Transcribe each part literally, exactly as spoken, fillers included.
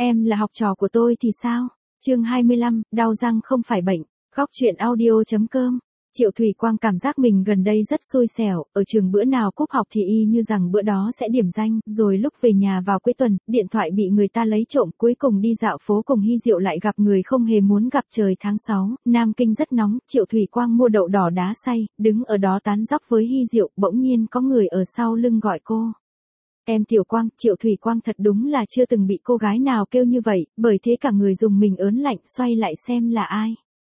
Em là học trò của tôi thì sao? Chương hai mươi lăm, đau răng không phải bệnh. Góc truyện audio.com. Triệu Thủy Quang cảm giác mình gần đây rất xui xẻo, ở trường bữa nào cúp học thì y như rằng bữa đó sẽ điểm danh, rồi lúc về nhà vào cuối tuần, điện thoại bị người ta lấy trộm, cuối cùng đi dạo phố cùng Hy Diệu lại gặp người không hề muốn gặp. Trời tháng sáu, Nam Kinh rất nóng, Triệu Thủy Quang mua đậu đỏ đá xay, đứng ở đó tán dóc với Hy Diệu, bỗng nhiên có người ở sau lưng gọi cô. Em Tiểu Quang. Triệu Thủy Quang thật đúng là chưa từng bị cô gái nào kêu như vậy, bởi thế cả người dùng mình ớn lạnh, xoay lại xem là ai.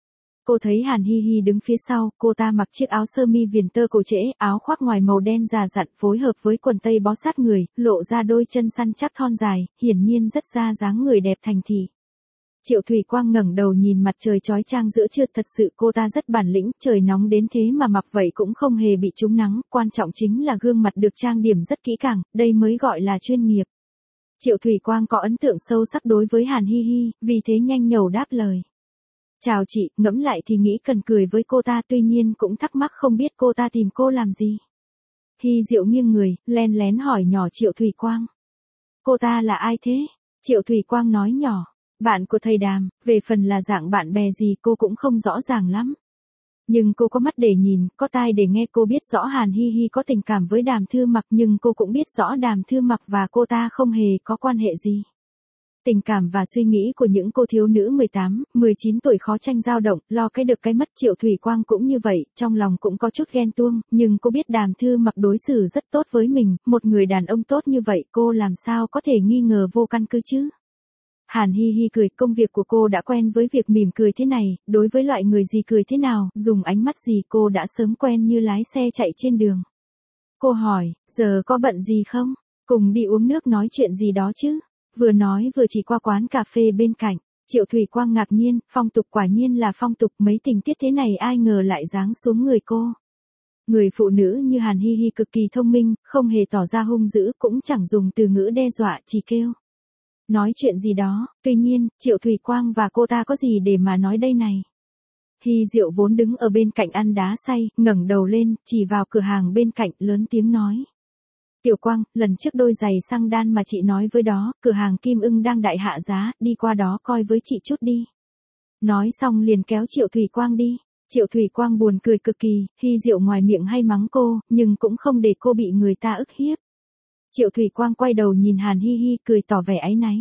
Cô thấy Hàn Hi Hi đứng phía sau, cô ta mặc chiếc áo sơ mi viền tơ cổ trễ, áo khoác ngoài màu đen già dặn phối hợp với quần tây bó sát người, lộ ra đôi chân săn chắc thon dài, hiển nhiên rất ra dáng người đẹp thành thị. Triệu Thủy Quang ngẩng đầu nhìn mặt trời chói chang giữa trưa, thật sự cô ta rất bản lĩnh, trời nóng đến thế mà mặc vậy cũng không hề bị trúng nắng, quan trọng chính là gương mặt được trang điểm rất kỹ càng, đây mới gọi là chuyên nghiệp. Triệu Thủy Quang có ấn tượng sâu sắc đối với Hàn Hi Hi, vì thế nhanh nhẩu đáp lời. Chào chị, ngẫm lại thì nghĩ cần cười với cô ta, tuy nhiên cũng thắc mắc không biết cô ta tìm cô làm gì. Hi Diệu nghiêng người, len lén hỏi nhỏ Triệu Thủy Quang. Cô ta là ai thế? Triệu Thủy Quang nói nhỏ. Bạn của thầy Đàm, về phần là dạng bạn bè gì cô cũng không rõ ràng lắm. Nhưng cô có mắt để nhìn, có tai để nghe, cô biết rõ Hàn Hi Hi có tình cảm với Đàm Thư Mặc, nhưng cô cũng biết rõ Đàm Thư Mặc và cô ta không hề có quan hệ gì. Tình cảm và suy nghĩ của những cô thiếu nữ mười tám, mười chín tuổi khó tranh dao động, lo cái được cái mất. Triệu Thủy Quang cũng như vậy, trong lòng cũng có chút ghen tuông, nhưng cô biết Đàm Thư Mặc đối xử rất tốt với mình, một người đàn ông tốt như vậy cô làm sao có thể nghi ngờ vô căn cứ chứ. Hàn Hi Hi cười, công việc của cô đã quen với việc mỉm cười thế này, đối với loại người gì cười thế nào, dùng ánh mắt gì cô đã sớm quen như lái xe chạy trên đường. Cô hỏi, giờ có bận gì không? Cùng đi uống nước nói chuyện gì đó chứ? Vừa nói vừa chỉ qua quán cà phê bên cạnh. Triệu Thủy Quang ngạc nhiên, phong tục quả nhiên là phong tục, mấy tình tiết thế này ai ngờ lại giáng xuống người cô. Người phụ nữ như Hàn Hi Hi cực kỳ thông minh, không hề tỏ ra hung dữ, cũng chẳng dùng từ ngữ đe dọa, chỉ kêu. Nói chuyện gì đó, tuy nhiên, Triệu Thủy Quang và cô ta có gì để mà nói đây này. Hy Diệu vốn đứng ở bên cạnh ăn đá xay, ngẩng đầu lên, chỉ vào cửa hàng bên cạnh, lớn tiếng nói. Tiểu Quang, lần trước đôi giày xăng đan mà chị nói với đó, cửa hàng Kim Ưng đang đại hạ giá, đi qua đó coi với chị chút đi. Nói xong liền kéo Triệu Thủy Quang đi. Triệu Thủy Quang buồn cười cực kỳ, Hy Diệu ngoài miệng hay mắng cô, nhưng cũng không để cô bị người ta ức hiếp. Triệu Thủy Quang quay đầu nhìn Hàn Hi Hi, cười tỏ vẻ áy náy.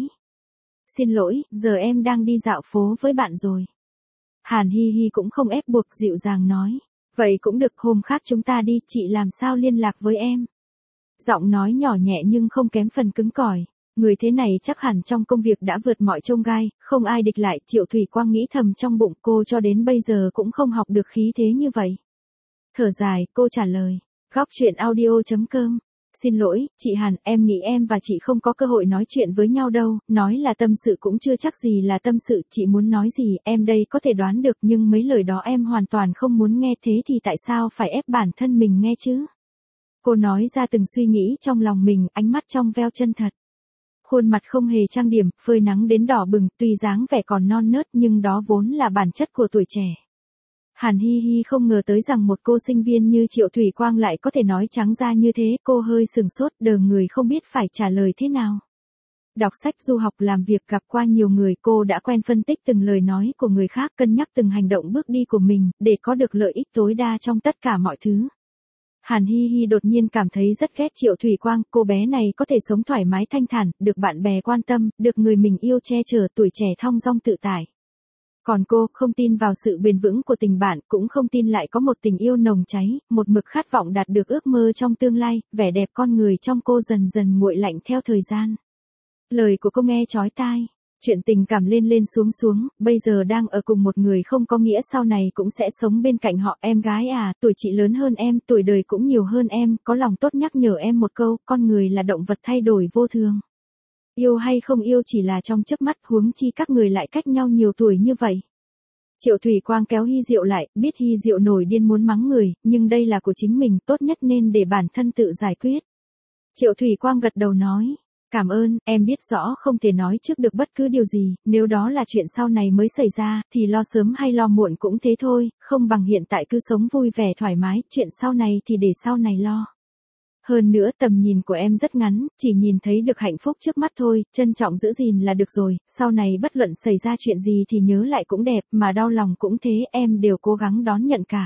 Xin lỗi, giờ em đang đi dạo phố với bạn rồi. Hàn Hi Hi cũng không ép buộc, dịu dàng nói. Vậy cũng được, hôm khác chúng ta đi, chị làm sao liên lạc với em. Giọng nói nhỏ nhẹ nhưng không kém phần cứng cỏi. Người thế này chắc hẳn trong công việc đã vượt mọi chông gai, không ai địch lại. Triệu Thủy Quang nghĩ thầm trong bụng, cô cho đến bây giờ cũng không học được khí thế như vậy. Thở dài, cô trả lời. Góc truyện audio.com. Xin lỗi, chị Hàn, em nghĩ em và chị không có cơ hội nói chuyện với nhau đâu, nói là tâm sự cũng chưa chắc gì là tâm sự, chị muốn nói gì, em đây có thể đoán được, nhưng mấy lời đó em hoàn toàn không muốn nghe, thế thì tại sao phải ép bản thân mình nghe chứ? Cô nói ra từng suy nghĩ trong lòng mình, ánh mắt trong veo chân thật. Khuôn mặt không hề trang điểm, phơi nắng đến đỏ bừng, tuy dáng vẻ còn non nớt nhưng đó vốn là bản chất của tuổi trẻ. Hàn Hi Hi không ngờ tới rằng một cô sinh viên như Triệu Thủy Quang lại có thể nói trắng ra như thế, cô hơi sừng sốt, đờ người không biết phải trả lời thế nào. Đọc sách, du học, làm việc, gặp qua nhiều người, cô đã quen phân tích từng lời nói của người khác, cân nhắc từng hành động bước đi của mình, để có được lợi ích tối đa trong tất cả mọi thứ. Hàn Hi Hi đột nhiên cảm thấy rất ghét Triệu Thủy Quang, cô bé này có thể sống thoải mái thanh thản, được bạn bè quan tâm, được người mình yêu che chở, tuổi trẻ thong dong tự tại. Còn cô, không tin vào sự bền vững của tình bạn, cũng không tin lại có một tình yêu nồng cháy, một mực khát vọng đạt được ước mơ trong tương lai, vẻ đẹp con người trong cô dần dần nguội lạnh theo thời gian. Lời của cô nghe chói tai, chuyện tình cảm lên lên xuống xuống, bây giờ đang ở cùng một người không có nghĩa sau này cũng sẽ sống bên cạnh họ. Em gái à, tuổi chị lớn hơn em, tuổi đời cũng nhiều hơn em, có lòng tốt nhắc nhở em một câu, con người là động vật thay đổi vô thường. Yêu hay không yêu chỉ là trong chớp mắt, huống chi các người lại cách nhau nhiều tuổi như vậy. Triệu Thủy Quang kéo Hy Diệu lại, biết Hy Diệu nổi điên muốn mắng người, nhưng đây là của chính mình, tốt nhất nên để bản thân tự giải quyết. Triệu Thủy Quang gật đầu nói, cảm ơn, em biết rõ không thể nói trước được bất cứ điều gì, nếu đó là chuyện sau này mới xảy ra, thì lo sớm hay lo muộn cũng thế thôi, không bằng hiện tại cứ sống vui vẻ thoải mái, chuyện sau này thì để sau này lo. Hơn nữa tầm nhìn của em rất ngắn, chỉ nhìn thấy được hạnh phúc trước mắt thôi, trân trọng giữ gìn là được rồi, sau này bất luận xảy ra chuyện gì thì nhớ lại cũng đẹp, mà đau lòng cũng thế, em đều cố gắng đón nhận cả.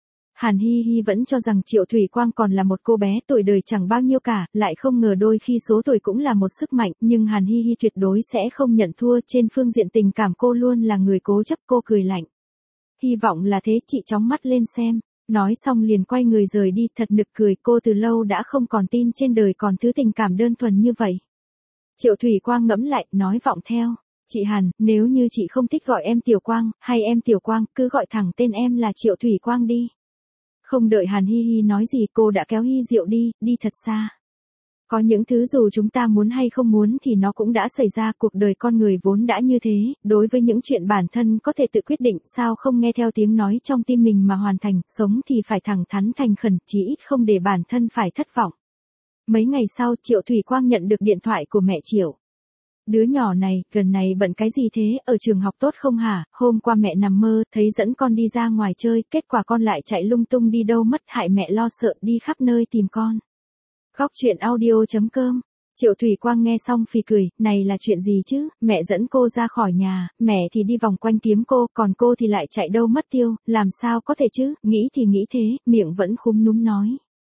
Hàn Hi Hi vẫn cho rằng Triệu Thủy Quang còn là một cô bé tuổi đời chẳng bao nhiêu cả, lại không ngờ đôi khi số tuổi cũng là một sức mạnh, nhưng Hàn Hi Hi tuyệt đối sẽ không nhận thua, trên phương diện tình cảm cô luôn là người cố chấp. Cô cười lạnh. Hy vọng là thế, chị chóng mắt lên xem. Nói xong liền quay người rời đi, thật nực cười, cô từ lâu đã không còn tin trên đời còn thứ tình cảm đơn thuần như vậy. Triệu Thủy Quang ngẫm lại, nói vọng theo. Chị Hàn, nếu như chị không thích gọi em Tiểu Quang, hay em Tiểu Quang, cứ gọi thẳng tên em là Triệu Thủy Quang đi. Không đợi Hàn Hi Hi nói gì, cô đã kéo Hi Diệu đi, đi thật xa. Có những thứ dù chúng ta muốn hay không muốn thì nó cũng đã xảy ra, cuộc đời con người vốn đã như thế, đối với những chuyện bản thân có thể tự quyết định, sao không nghe theo tiếng nói trong tim mình mà hoàn thành, sống thì phải thẳng thắn thành khẩn, chí ít không để bản thân phải thất vọng. Mấy ngày sau, Triệu Thủy Quang nhận được điện thoại của mẹ Triệu. Đứa nhỏ này, gần này bận cái gì thế, ở trường học tốt không hả, hôm qua mẹ nằm mơ, thấy dẫn con đi ra ngoài chơi, kết quả con lại chạy lung tung đi đâu mất, hại mẹ lo sợ, đi khắp nơi tìm con. Góc truyện audio chấm com. Triệu Thủy Quang nghe xong phì cười, này là chuyện gì chứ, mẹ dẫn cô ra khỏi nhà, mẹ thì đi vòng quanh kiếm cô, còn cô thì lại chạy đâu mất tiêu, làm sao có thể chứ, nghĩ thì nghĩ thế, miệng vẫn khúm núm nói.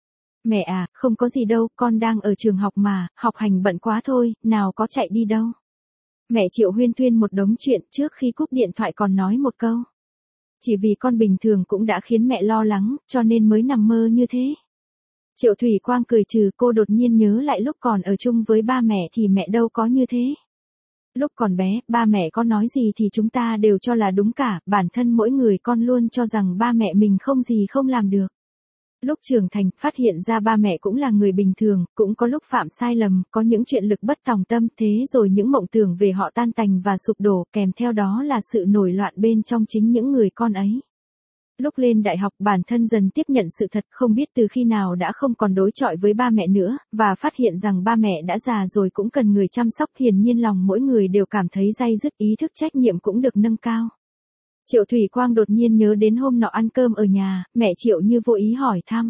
Mẹ à, không có gì đâu, con đang ở trường học mà, học hành bận quá thôi, nào có chạy đi đâu. Mẹ Triệu huyên thuyên một đống chuyện, trước khi cúp điện thoại còn nói một câu. Chỉ vì con bình thường cũng đã khiến mẹ lo lắng, cho nên mới nằm mơ như thế. Triệu Thủy Quang cười trừ, cô đột nhiên nhớ lại lúc còn ở chung với ba mẹ thì mẹ đâu có như thế. Lúc còn bé, ba mẹ có nói gì thì chúng ta đều cho là đúng cả, bản thân mỗi người con luôn cho rằng ba mẹ mình không gì không làm được. Lúc trưởng thành, phát hiện ra ba mẹ cũng là người bình thường, cũng có lúc phạm sai lầm, có những chuyện lực bất tòng tâm, thế rồi những mộng tưởng về họ tan tành và sụp đổ, kèm theo đó là sự nổi loạn bên trong chính những người con ấy. Lúc lên đại học, bản thân dần tiếp nhận sự thật, không biết từ khi nào đã không còn đối chọi với ba mẹ nữa, và phát hiện rằng ba mẹ đã già rồi cũng cần người chăm sóc, hiển nhiên lòng mỗi người đều cảm thấy day dứt, ý thức trách nhiệm cũng được nâng cao. Triệu Thủy Quang đột nhiên nhớ đến hôm nọ ăn cơm ở nhà, mẹ Triệu như vô ý hỏi thăm.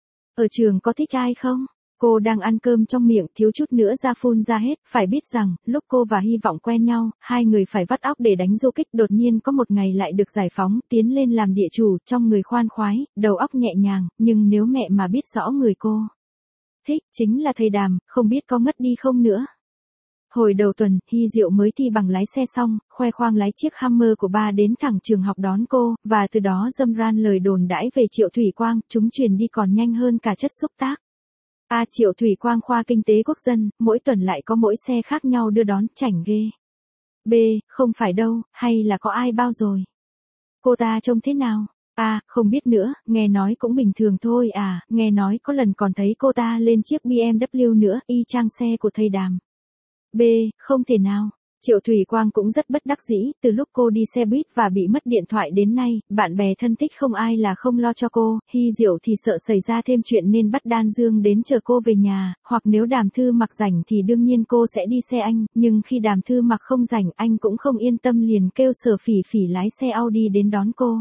Ở trường có thích ai không? Cô đang ăn cơm trong miệng, thiếu chút nữa ra phun ra hết, phải biết rằng, lúc cô và Hy Vọng quen nhau, hai người phải vắt óc để đánh du kích, đột nhiên có một ngày lại được giải phóng, tiến lên làm địa chủ, trong người khoan khoái, đầu óc nhẹ nhàng, nhưng nếu mẹ mà biết rõ người cô thích, chính là thầy Đàm, không biết có ngất đi không nữa. Hồi đầu tuần, Hy Diệu mới thi bằng lái xe xong, khoe khoang lái chiếc Hummer của ba đến thẳng trường học đón cô, và từ đó dâm ran lời đồn đãi về Triệu Thủy Quang, chúng truyền đi còn nhanh hơn cả chất xúc tác. A à, Triệu Thủy Quang khoa kinh tế quốc dân, mỗi tuần lại có mỗi xe khác nhau đưa đón, chảnh ghê. B, không phải đâu, hay là có ai bao rồi? Cô ta trông thế nào? A, à, không biết nữa, nghe nói cũng bình thường thôi à, nghe nói có lần còn thấy cô ta lên chiếc bê em vê nữa, y chang xe của thầy Đàm. B, không thể nào. Triệu Thủy Quang cũng rất bất đắc dĩ, từ lúc cô đi xe buýt và bị mất điện thoại đến nay, bạn bè thân thích không ai là không lo cho cô, Hy Diệu thì sợ xảy ra thêm chuyện nên bắt Đan Dương đến chờ cô về nhà, hoặc nếu Đàm Thư Mặc rảnh thì đương nhiên cô sẽ đi xe anh, nhưng khi Đàm Thư Mặc không rảnh anh cũng không yên tâm liền kêu Sở Phỉ Phỉ lái xe Audi đến đón cô.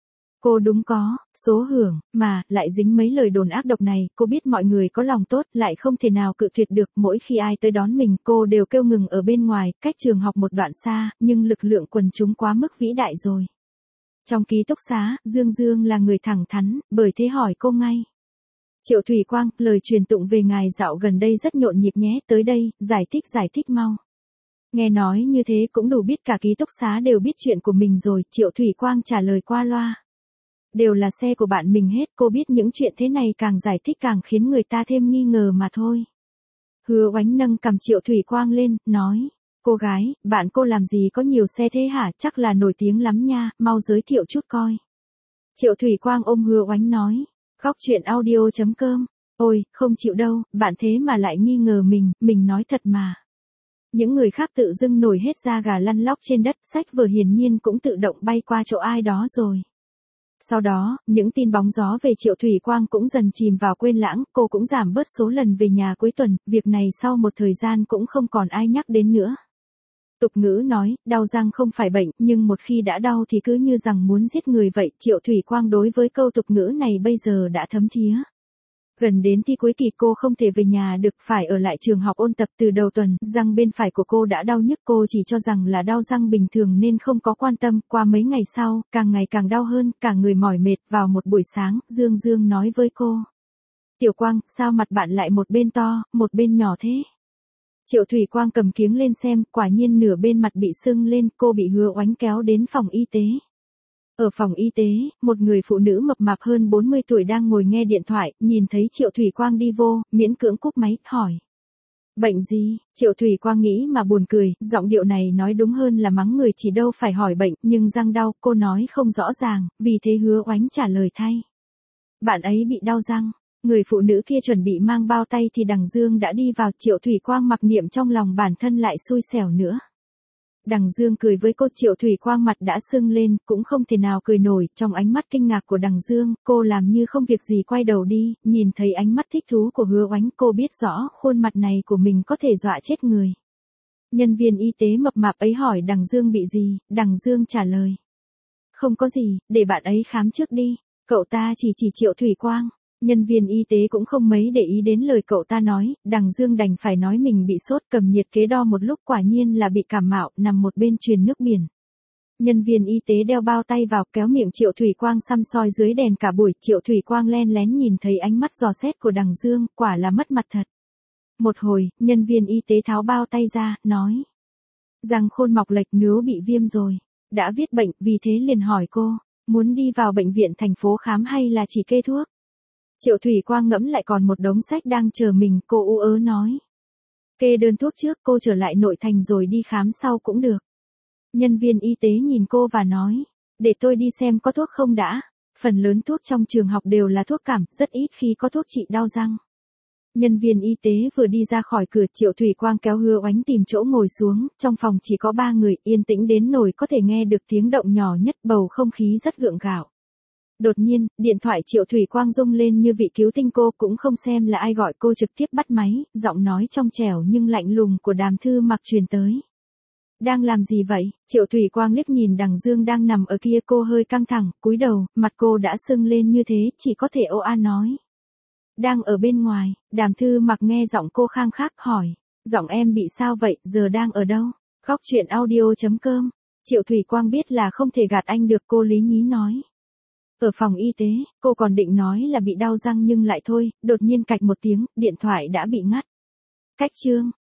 Cô đúng có, số hưởng, mà, lại dính mấy lời đồn ác độc này, cô biết mọi người có lòng tốt, lại không thể nào cự tuyệt được, mỗi khi ai tới đón mình, cô đều kêu ngừng ở bên ngoài, cách trường học một đoạn xa, nhưng lực lượng quần chúng quá mức vĩ đại rồi. Trong ký túc xá, Dương Dương là người thẳng thắn, bởi thế hỏi cô ngay. Triệu Thủy Quang, lời truyền tụng về ngài dạo gần đây rất nhộn nhịp nhé, tới đây, giải thích giải thích mau. Nghe nói như thế cũng đủ biết cả ký túc xá đều biết chuyện của mình rồi, Triệu Thủy Quang trả lời qua loa. Đều là xe của bạn mình hết, cô biết những chuyện thế này càng giải thích càng khiến người ta thêm nghi ngờ mà thôi. Hứa Oánh nâng cầm Triệu Thủy Quang lên, nói, cô gái, bạn cô làm gì có nhiều xe thế hả, chắc là nổi tiếng lắm nha, mau giới thiệu chút coi. Triệu Thủy Quang ôm Hứa Oánh nói, góc truyện audio chấm com, ôi, không chịu đâu, bạn thế mà lại nghi ngờ mình, mình nói thật mà. Những người khác tự dưng nổi hết da gà lăn lóc trên đất, sách vở hiển nhiên cũng tự động bay qua chỗ ai đó rồi. Sau đó, những tin bóng gió về Triệu Thủy Quang cũng dần chìm vào quên lãng, cô cũng giảm bớt số lần về nhà cuối tuần, việc này sau một thời gian cũng không còn ai nhắc đến nữa. Tục ngữ nói, đau răng không phải bệnh, nhưng một khi đã đau thì cứ như rằng muốn giết người vậy, Triệu Thủy Quang đối với câu tục ngữ này bây giờ đã thấm thía. Gần đến thi cuối kỳ cô không thể về nhà được, phải ở lại trường học ôn tập. Từ đầu tuần, răng bên phải của cô đã đau nhức, cô chỉ cho rằng là đau răng bình thường nên không có quan tâm. Qua mấy ngày sau, càng ngày càng đau hơn, cả người mỏi mệt. Vào một buổi sáng, Dương Dương nói với cô. Tiểu Quang, sao mặt bạn lại một bên to, một bên nhỏ thế? Triệu Thủy Quang cầm kiếng lên xem, quả nhiên nửa bên mặt bị sưng lên, cô bị Hứa Oánh kéo đến phòng y tế. Ở phòng y tế, một người phụ nữ mập mạp hơn bốn mươi tuổi đang ngồi nghe điện thoại, nhìn thấy Triệu Thủy Quang đi vô, miễn cưỡng cúp máy, hỏi. Bệnh gì? Triệu Thủy Quang nghĩ mà buồn cười, giọng điệu này nói đúng hơn là mắng người, chỉ đâu phải hỏi bệnh, nhưng răng đau, cô nói không rõ ràng, vì thế Hứa Oánh trả lời thay. Bạn ấy bị đau răng. Người phụ nữ kia chuẩn bị mang bao tay thì Đằng Dương đã đi vào. Triệu Thủy Quang mặc niệm trong lòng bản thân lại xui xẻo nữa. Đằng Dương cười với cô. Triệu Thủy Quang mặt đã sưng lên, cũng không thể nào cười nổi. Trong ánh mắt kinh ngạc của Đằng Dương, cô làm như không việc gì quay đầu đi, nhìn thấy ánh mắt thích thú của Hứa Oánh, cô biết rõ khuôn mặt này của mình có thể dọa chết người. Nhân viên y tế mập mạp ấy hỏi Đằng Dương bị gì, Đằng Dương trả lời. Không có gì, để bạn ấy khám trước đi. Cậu ta chỉ chỉ Triệu Thủy Quang. Nhân viên y tế cũng không mấy để ý đến lời cậu ta nói, Đằng Dương đành phải nói mình bị sốt, cầm nhiệt kế đo một lúc, quả nhiên là bị cảm mạo, nằm một bên truyền nước biển. Nhân viên y tế đeo bao tay vào, kéo miệng Triệu Thủy Quang xăm soi dưới đèn cả buổi. Triệu Thủy Quang len lén nhìn thấy ánh mắt dò xét của Đằng Dương, quả là mất mặt thật. Một hồi, nhân viên y tế tháo bao tay ra, nói. Răng khôn mọc lệch, nếu bị viêm rồi. Đã viết bệnh, vì thế liền hỏi cô, muốn đi vào bệnh viện thành phố khám hay là chỉ kê thuốc? Triệu Thủy Quang ngẫm lại còn một đống sách đang chờ mình, cô ú ớ nói. Kê đơn thuốc trước, cô trở lại nội thành rồi đi khám sau cũng được. Nhân viên y tế nhìn cô và nói, để tôi đi xem có thuốc không đã. Phần lớn thuốc trong trường học đều là thuốc cảm, rất ít khi có thuốc trị đau răng. Nhân viên y tế vừa đi ra khỏi cửa, Triệu Thủy Quang kéo Hứa Oánh tìm chỗ ngồi xuống, trong phòng chỉ có ba người, yên tĩnh đến nỗi có thể nghe được tiếng động nhỏ nhất, bầu không khí rất gượng gạo. Đột nhiên, điện thoại Triệu Thủy Quang rung lên như vị cứu tinh, cô cũng không xem là ai gọi, cô trực tiếp bắt máy, giọng nói trong trẻo nhưng lạnh lùng của Đàm Thư Mặc truyền tới. Đang làm gì vậy? Triệu Thủy Quang liếc nhìn Đằng Dương đang nằm ở kia, cô hơi căng thẳng, cúi đầu, mặt cô đã sưng lên như thế, chỉ có thể ô a nói. Đang ở bên ngoài. Đàm Thư Mặc nghe giọng cô khang khác, hỏi. Giọng em bị sao vậy, giờ đang ở đâu? Góc truyện audio chấm com. Triệu Thủy Quang biết là không thể gạt anh được, cô lý nhí nói. Ở phòng y tế, cô còn định nói là bị đau răng nhưng lại thôi, đột nhiên cạch một tiếng, điện thoại đã bị ngắt. Cách chương.